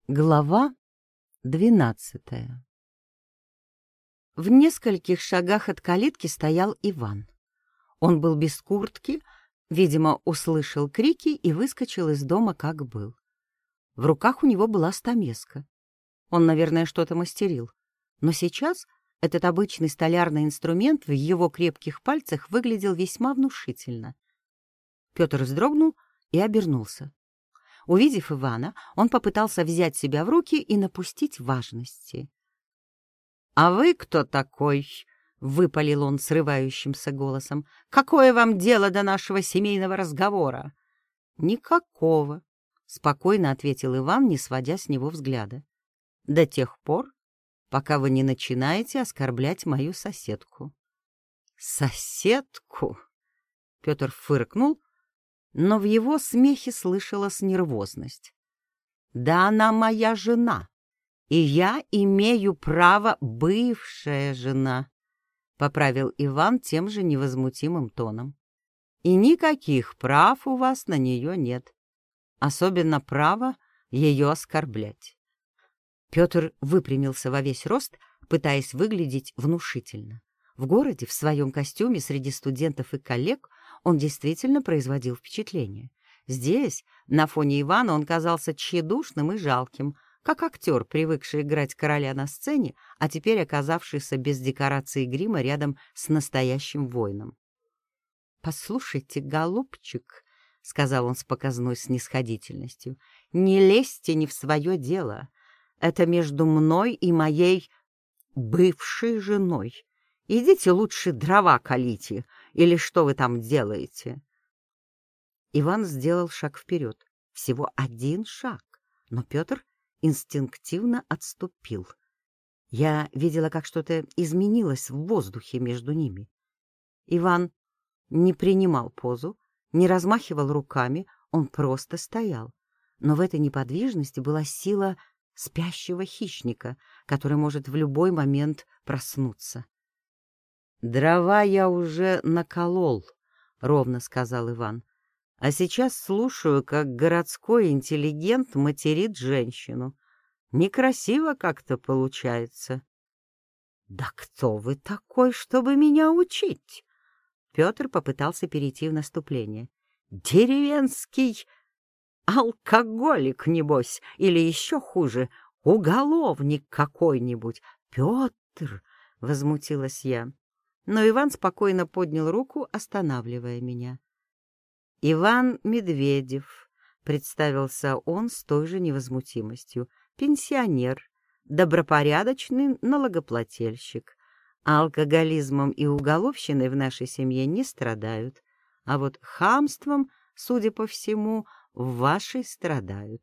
Глава 12. В нескольких шагах от калитки стоял Иван. Он был без куртки, видимо, услышал крики и выскочил из дома, как был. В руках у него была стамеска. Он, наверное, что-то мастерил. Но сейчас этот обычный столярный инструмент в его крепких пальцах выглядел весьма внушительно. Петр вздрогнул и обернулся. Увидев Ивана, он попытался взять себя в руки и напустить важности. — А вы кто такой? — выпалил он срывающимся голосом. — Какое вам дело до нашего семейного разговора? — Никакого, — спокойно ответил Иван, не сводя с него взгляда. — До тех пор, пока вы не начинаете оскорблять мою соседку. — Соседку? — Петр фыркнул, но в его смехе слышалась нервозность. «Да она моя жена, и я имею право, бывшая жена», — поправил Иван тем же невозмутимым тоном. «И никаких прав у вас на нее нет, особенно права ее оскорблять». Петр выпрямился во весь рост, пытаясь выглядеть внушительно. В городе, в своем костюме, среди студентов и коллег, он действительно производил впечатление. Здесь, на фоне Ивана, он казался тщедушным и жалким, как актер, привыкший играть короля на сцене, а теперь оказавшийся без декорации и грима рядом с настоящим воином. «Послушайте, голубчик», — сказал он с показной снисходительностью, — «не лезьте не в свое дело. Это между мной и моей бывшей женой. Идите лучше дрова колите, или что вы там делаете?» Иван сделал шаг вперед. Всего один шаг, но Петр инстинктивно отступил. Я видела, как что-то изменилось в воздухе между ними. Иван не принимал позу, не размахивал руками, он просто стоял. Но в этой неподвижности была сила спящего хищника, который может в любой момент проснуться. «Дрова я уже наколол», — ровно сказал Иван. «А сейчас слушаю, как городской интеллигент материт женщину. Некрасиво как-то получается». «Да кто вы такой, чтобы меня учить?» Петр попытался перейти в наступление. «Деревенский алкоголик, небось, или еще хуже, уголовник какой-нибудь. Петр!» — возмутилась я. Но Иван спокойно поднял руку, останавливая меня. «Иван Медведев», — представился он с той же невозмутимостью, — «пенсионер, добропорядочный налогоплательщик. Алкоголизмом и уголовщиной в нашей семье не страдают, а вот хамством, судя по всему, в вашей страдают».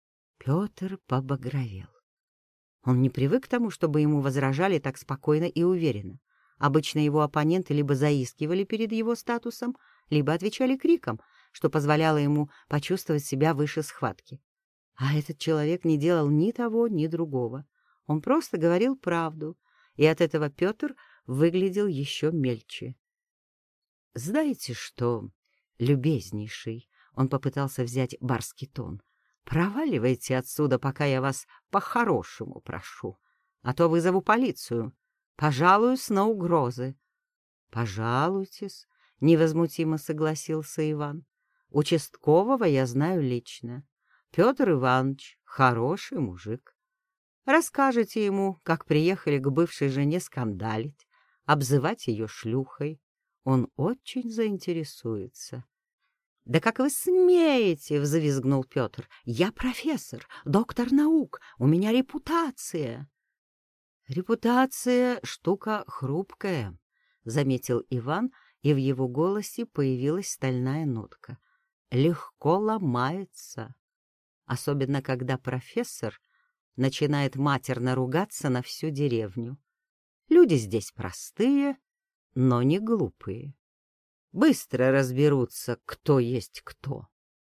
Петр побагровел. Он не привык к тому, чтобы ему возражали так спокойно и уверенно. Обычно его оппоненты либо заискивали перед его статусом, либо отвечали криком, что позволяло ему почувствовать себя выше схватки. А этот человек не делал ни того, ни другого. Он просто говорил правду, и от этого Петр выглядел еще мельче. «Знаете что, любезнейший?» — он попытался взять барский тон. «Проваливайте отсюда, пока я вас по-хорошему прошу, а то вызову полицию. Пожалуюсь на угрозы». «Пожалуйтесь», — невозмутимо согласился Иван. «Участкового я знаю лично. Петр Иванович — хороший мужик. Расскажете ему, как приехали к бывшей жене скандалить, обзывать ее шлюхой. Он очень заинтересуется». «Да как вы смеете!» — взвизгнул Петр. «Я профессор, доктор наук, у меня репутация». «Репутация — штука хрупкая», — заметил Иван, и в его голосе появилась стальная нотка. «Легко ломается, особенно когда профессор начинает матерно ругаться на всю деревню. Люди здесь простые, но не глупые. Быстро разберутся, кто есть кто».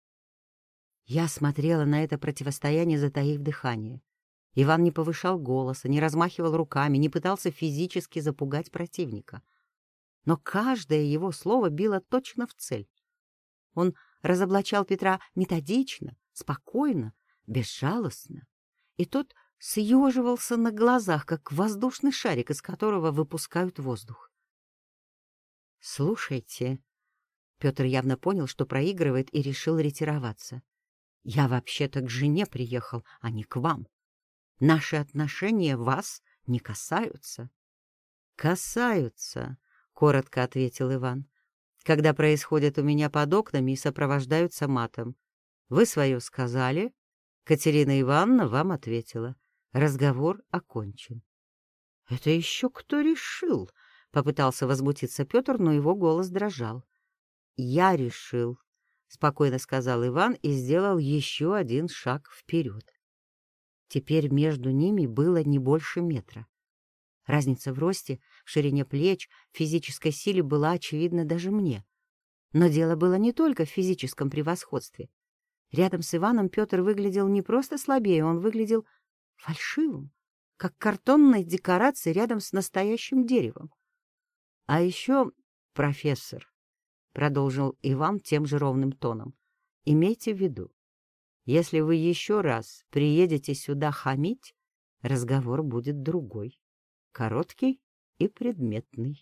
Я смотрела на это противостояние, затаив дыхание. Иван не повышал голоса, не размахивал руками, не пытался физически запугать противника. Но каждое его слово било точно в цель. Он разоблачал Петра методично, спокойно, безжалостно. и тот съеживался на глазах, как воздушный шарик, из которого выпускают воздух. «Слушайте», — Петр явно понял, что проигрывает, и решил ретироваться. «Я вообще-то к жене приехал, а не к вам. Наши отношения вас не касаются». «Касаются», — коротко ответил Иван, «когда происходят у меня под окнами и сопровождаются матом. Вы свое сказали, Катерина Ивановна вам ответила. Разговор окончен». «Это еще кто решил?» — попытался возмутиться Петр, но его голос дрожал. «Я решил», — спокойно сказал Иван и сделал еще один шаг вперед. Теперь между ними было не больше метра. Разница в росте, в ширине плеч, в физической силе была очевидна даже мне. Но дело было не только в физическом превосходстве. Рядом с Иваном Петр выглядел не просто слабее, он выглядел фальшивым, как картонная декорация рядом с настоящим деревом. «А еще, профессор», — продолжил Иван тем же ровным тоном, — «имейте в виду, если вы еще раз приедете сюда хамить, разговор будет другой, короткий и предметный.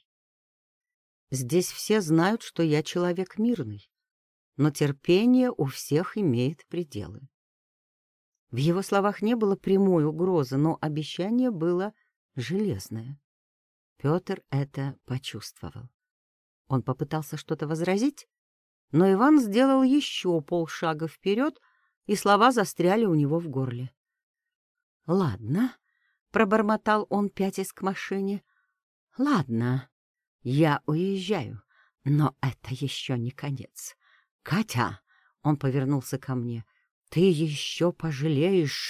Здесь все знают, что я человек мирный, но терпение у всех имеет пределы». В его словах не было прямой угрозы, но обещание было железное. Петр это почувствовал. Он попытался что-то возразить, но Иван сделал еще полшага вперед, и слова застряли у него в горле. «Ладно», — пробормотал он, пятясь к машине, — «ладно, я уезжаю, но это еще не конец. Катя», — он повернулся ко мне, — «ты еще пожалеешь...»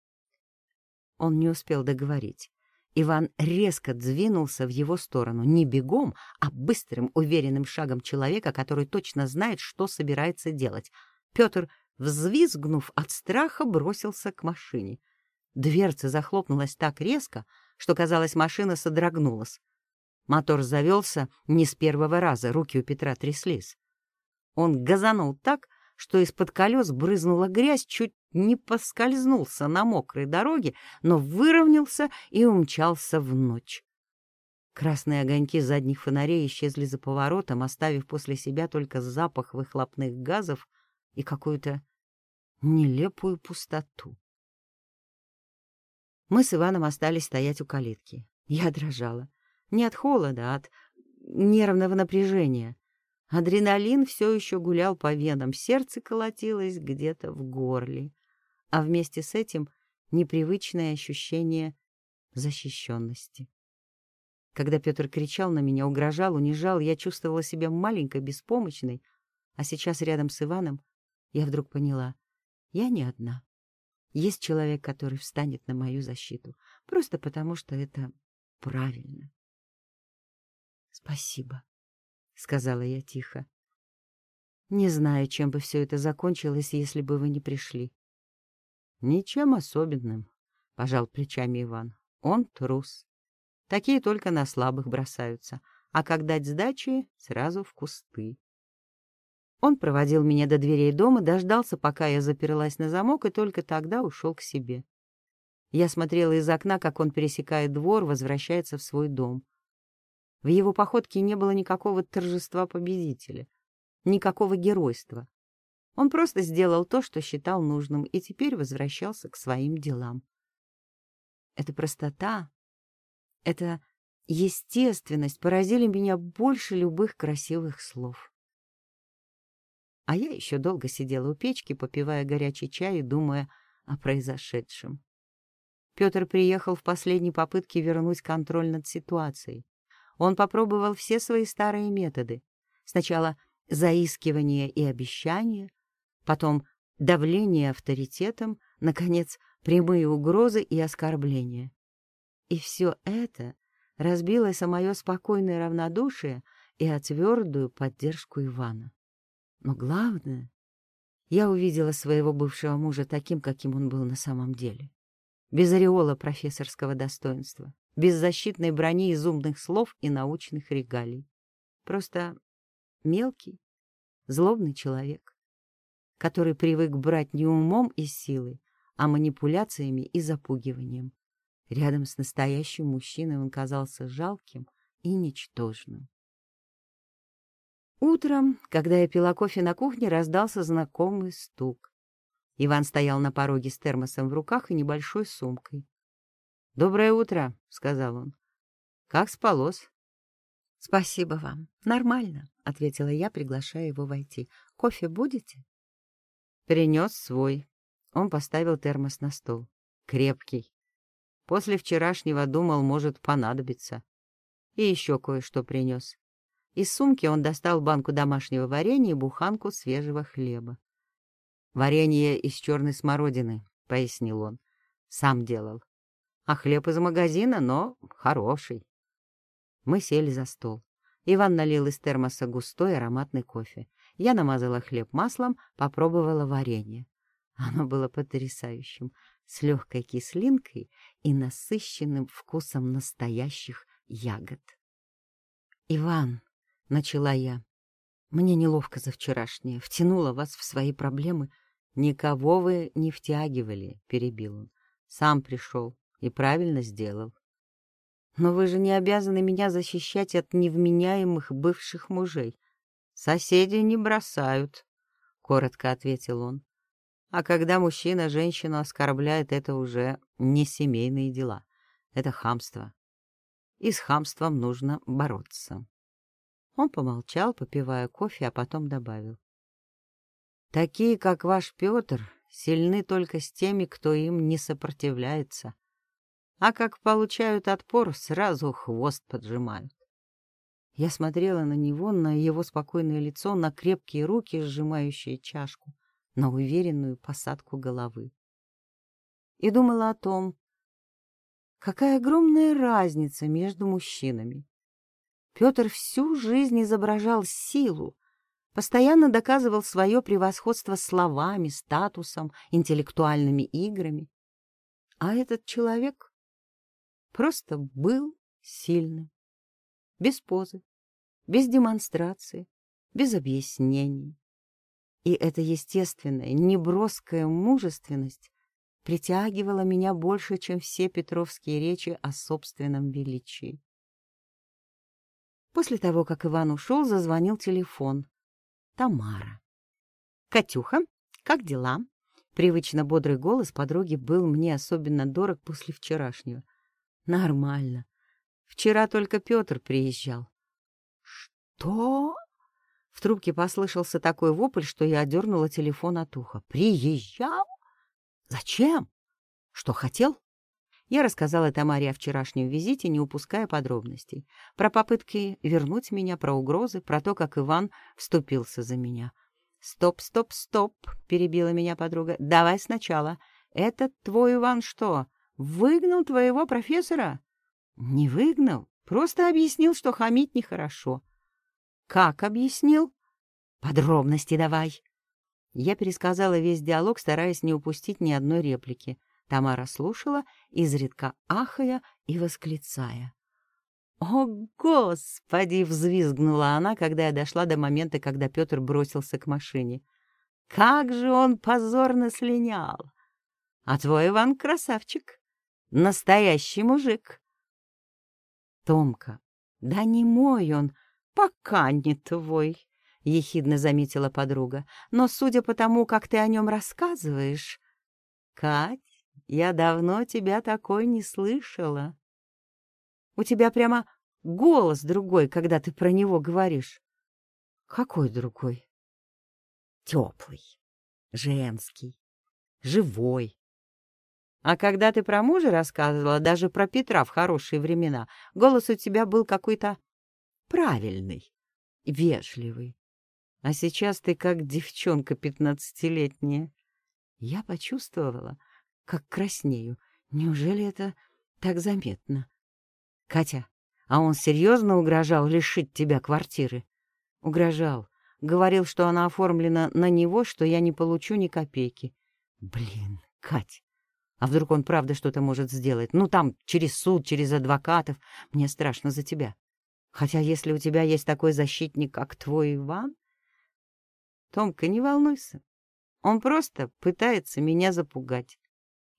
Он не успел договорить. Иван резко двинулся в его сторону, не бегом, а быстрым, уверенным шагом человека, который точно знает, что собирается делать. Петр, взвизгнув от страха, бросился к машине. Дверца захлопнулась так резко, что, казалось, машина содрогнулась. Мотор завелся не с первого раза, руки у Петра тряслись. Он газанул так, что из-под колес брызнула грязь, чуть не поскользнулся на мокрой дороге, но выровнялся и умчался в ночь. Красные огоньки задних фонарей исчезли за поворотом, оставив после себя только запах выхлопных газов и какую-то нелепую пустоту. Мы с Иваном остались стоять у калитки. Я дрожала. Не от холода, а от нервного напряжения. Адреналин все еще гулял по венам, сердце колотилось где-то в горле, а вместе с этим непривычное ощущение защищенности. Когда Петр кричал на меня, угрожал, унижал, я чувствовала себя маленькой, беспомощной, а сейчас рядом с Иваном я вдруг поняла, я не одна. Есть человек, который встанет на мою защиту, просто потому что это правильно. «Спасибо», — сказала я тихо. «Не знаю, чем бы все это закончилось, если бы вы не пришли». «Ничем особенным», — пожал плечами Иван. «Он трус. Такие только на слабых бросаются, а как дать сдачи, сразу в кусты». Он проводил меня до дверей дома, дождался, пока я заперлась на замок, и только тогда ушел к себе. Я смотрела из окна, как он пересекает двор, возвращается в свой дом. В его походке не было никакого торжества победителя, никакого геройства. Он просто сделал то, что считал нужным, и теперь возвращался к своим делам. Эта простота, эта естественность поразили меня больше любых красивых слов. А я еще долго сидела у печки, попивая горячий чай и думая о произошедшем. Петр приехал в последней попытке вернуть контроль над ситуацией. Он попробовал все свои старые методы. Сначала заискивание и обещания, потом давление авторитетом, наконец, прямые угрозы и оскорбления. И все это разбилось о мое спокойное равнодушие и о твердую поддержку Ивана. Но главное, я увидела своего бывшего мужа таким, каким он был на самом деле. Без ореола профессорского достоинства, без защитной брони из умных слов и научных регалий. Просто мелкий, злобный человек, который привык брать не умом и силой, а манипуляциями и запугиванием. Рядом с настоящим мужчиной он казался жалким и ничтожным. Утром, когда я пила кофе на кухне, раздался знакомый стук. Иван стоял на пороге с термосом в руках и небольшой сумкой. «Доброе утро», — сказал он. «Как спалось?» «Спасибо вам. Нормально», — ответила я, приглашая его войти. «Кофе будете?» Принес свой. Он поставил термос на стол. Крепкий. После вчерашнего думал, может понадобиться. И еще кое-что принес. Из сумки он достал банку домашнего варенья и буханку свежего хлеба. «Варенье из черной смородины», — пояснил он. «Сам делал. А хлеб из магазина, но хороший». Мы сели за стол. Иван налил из термоса густой ароматный кофе. Я намазала хлеб маслом, попробовала варенье. Оно было потрясающим, с легкой кислинкой и насыщенным вкусом настоящих ягод. «Иван», — начала я, — «мне неловко за вчерашнее, втянула вас в свои проблемы». «Никого вы не втягивали», — перебил он. «Сам пришел и правильно сделал». «Но вы же не обязаны меня защищать от невменяемых бывших мужей». «Соседи не бросают», — коротко ответил он. «А когда мужчина женщину оскорбляет, это уже не семейные дела. Это хамство. И с хамством нужно бороться». Он помолчал, попивая кофе, а потом добавил. «Такие, как ваш Петр, сильны только с теми, кто им не сопротивляется. А как получают отпор, сразу хвост поджимают». Я смотрела на него, на его спокойное лицо, на крепкие руки, сжимающие чашку, на уверенную посадку головы. И думала о том, какая огромная разница между мужчинами. Петр всю жизнь изображал силу, постоянно доказывал свое превосходство словами, статусом, интеллектуальными играми. А этот человек просто был сильным, без позы, без демонстрации, без объяснений. И эта естественная, неброская мужественность притягивала меня больше, чем все петровские речи о собственном величии. После того, как Иван ушел, зазвонил телефон. Тамара. «Катюха, как дела?» Привычно бодрый голос подруги был мне особенно дорог после вчерашнего. «Нормально. Вчера только Петр приезжал». «Что?» В трубке послышался такой вопль, что я отдернула телефон от уха. «Приезжал? Зачем? Что хотел?» Я рассказала Тамаре о вчерашнем визите, не упуская подробностей. Про попытки вернуть меня, про угрозы, про то, как Иван вступился за меня. «Стоп, стоп, стоп!» — перебила меня подруга. «Давай сначала. Этот твой Иван что, выгнал твоего профессора?» «Не выгнал. Просто объяснил, что хамить нехорошо». «Как объяснил?» «Подробности давай». Я пересказала весь диалог, стараясь не упустить ни одной реплики. Тамара слушала, изредка ахая и восклицая. «О, Господи!» — взвизгнула она, когда я дошла до момента, когда Петр бросился к машине. «Как же он позорно слинял! А твой Иван красавчик, настоящий мужик!» «Томка, да не мой он, пока не твой!» — ехидно заметила подруга. «Но судя по тому, как ты о нем рассказываешь...» «Кать, я давно тебя такой не слышала. У тебя прямо голос другой, когда ты про него говоришь». «Какой другой?» «Теплый, женский, живой. А когда ты про мужа рассказывала, даже про Петра в хорошие времена, голос у тебя был какой-то правильный, вежливый. А сейчас ты как девчонка 15-летняя. Я почувствовала, как краснею. Неужели это так заметно? Катя, а он серьезно угрожал лишить тебя квартиры? Угрожал. Говорил, что она оформлена на него, что я не получу ни копейки. Блин, Кать, а вдруг он правда что-то может сделать? Ну, там, через суд, через адвокатов. Мне страшно за тебя. Хотя если у тебя есть такой защитник, как твой Иван... Томка, не волнуйся. Он просто пытается меня запугать.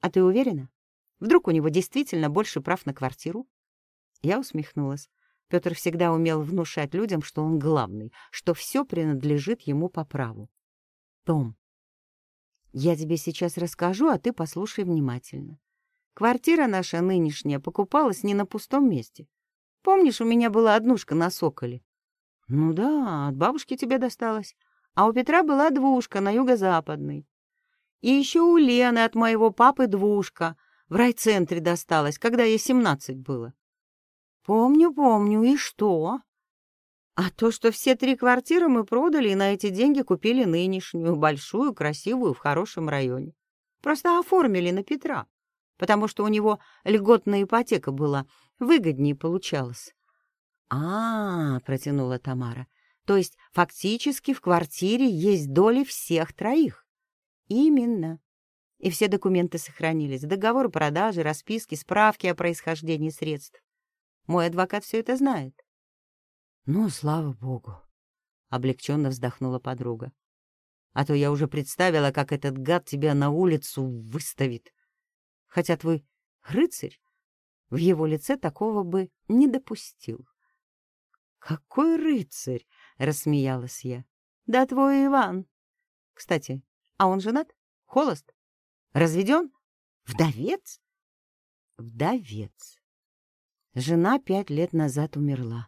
А ты уверена? Вдруг у него действительно больше прав на квартиру? Я усмехнулась. Петр всегда умел внушать людям, что он главный, что все принадлежит ему по праву. Том, я тебе сейчас расскажу, а ты послушай внимательно. Квартира наша нынешняя покупалась не на пустом месте. Помнишь, у меня была однушка на Соколе? Ну да, от бабушки тебе досталось. А у Петра была двушка на юго-западной. И еще у Лены от моего папы двушка в райцентре досталась, когда ей 17 было. Помню, и что? А то, что все 3 квартиры мы продали и на эти деньги купили нынешнюю, большую, красивую, в хорошем районе. Просто оформили на Петра, потому что у него льготная ипотека была, выгоднее получалось. Протянула Тамара. То есть фактически в квартире есть доли всех 3? Именно. И все документы сохранились. Договор продажи, расписки, справки о происхождении средств. Мой адвокат все это знает. Ну, слава богу, облегченно вздохнула подруга. А то я уже представила, как этот гад тебя на улицу выставит. Хотя твой рыцарь в его лице такого бы не допустил. «Какой рыцарь!» — рассмеялась я. «Да твой Иван. Кстати, а он женат? Холост? Разведен? Вдовец?» «Вдовец. Жена 5 лет назад умерла».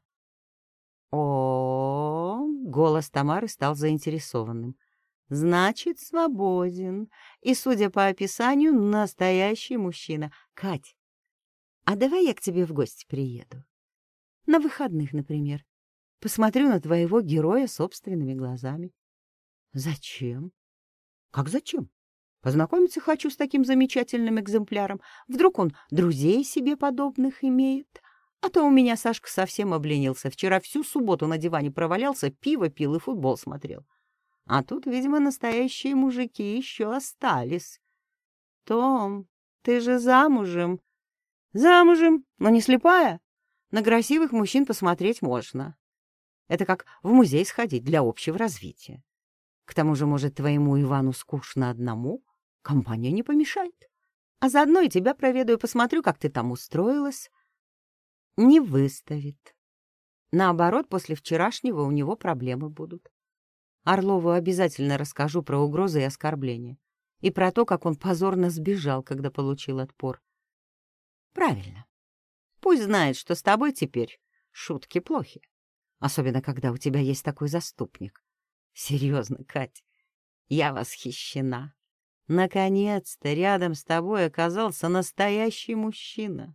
Голос Тамары стал заинтересованным. «Значит, свободен. И, судя по описанию, настоящий мужчина. Кать, а давай я к тебе в гости приеду? На выходных, например. Посмотрю на твоего героя собственными глазами». «Зачем?» «Как зачем? Познакомиться хочу с таким замечательным экземпляром. Вдруг он друзей себе подобных имеет. А то у меня Сашка совсем обленился. Вчера всю субботу на диване провалялся, пиво пил и футбол смотрел. А тут, видимо, настоящие мужики еще остались. Том, ты же замужем?» «Замужем, но не слепая. На красивых мужчин посмотреть можно. Это как в музей сходить для общего развития. К тому же, может, твоему Ивану скучно одному? Компания не помешает. А заодно и тебя проведаю, посмотрю, как ты там устроилась». Не выставит. Наоборот, после вчерашнего у него проблемы будут. Орлову обязательно расскажу про угрозы и оскорбления. И про то, как он позорно сбежал, когда получил отпор. Правильно. Пусть знает, что с тобой теперь шутки плохи. Особенно, когда у тебя есть такой заступник. Серьезно, Кать, я восхищена. Наконец-то рядом с тобой оказался настоящий мужчина.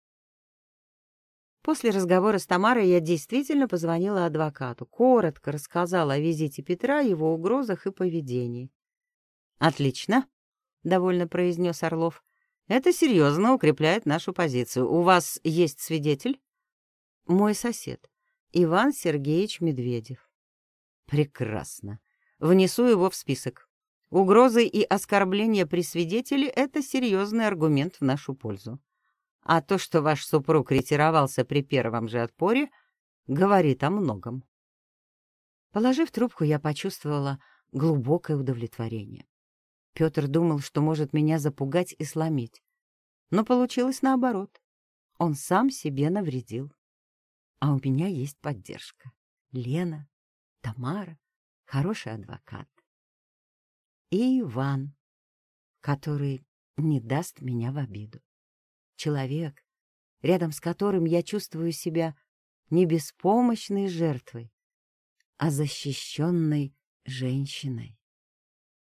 После разговора с Тамарой я действительно позвонила адвокату, коротко рассказала о визите Петра, его угрозах и поведении. «Отлично», — довольно произнес Орлов. «Это серьезно укрепляет нашу позицию. У вас есть свидетель?» «Мой сосед, Иван Сергеевич Медведев». «Прекрасно. Внесу его в список. Угрозы и оскорбления при свидетеле — это серьезный аргумент в нашу пользу. А то, что ваш супруг ретировался при первом же отпоре, говорит о многом». Положив трубку, я почувствовала глубокое удовлетворение. Петр думал, что может меня запугать и сломить. Но получилось наоборот. Он сам себе навредил. А у меня есть поддержка. Лена, Тамара, хороший адвокат. И Иван, который не даст меня в обиду. Человек, рядом с которым я чувствую себя не беспомощной жертвой, а защищенной женщиной.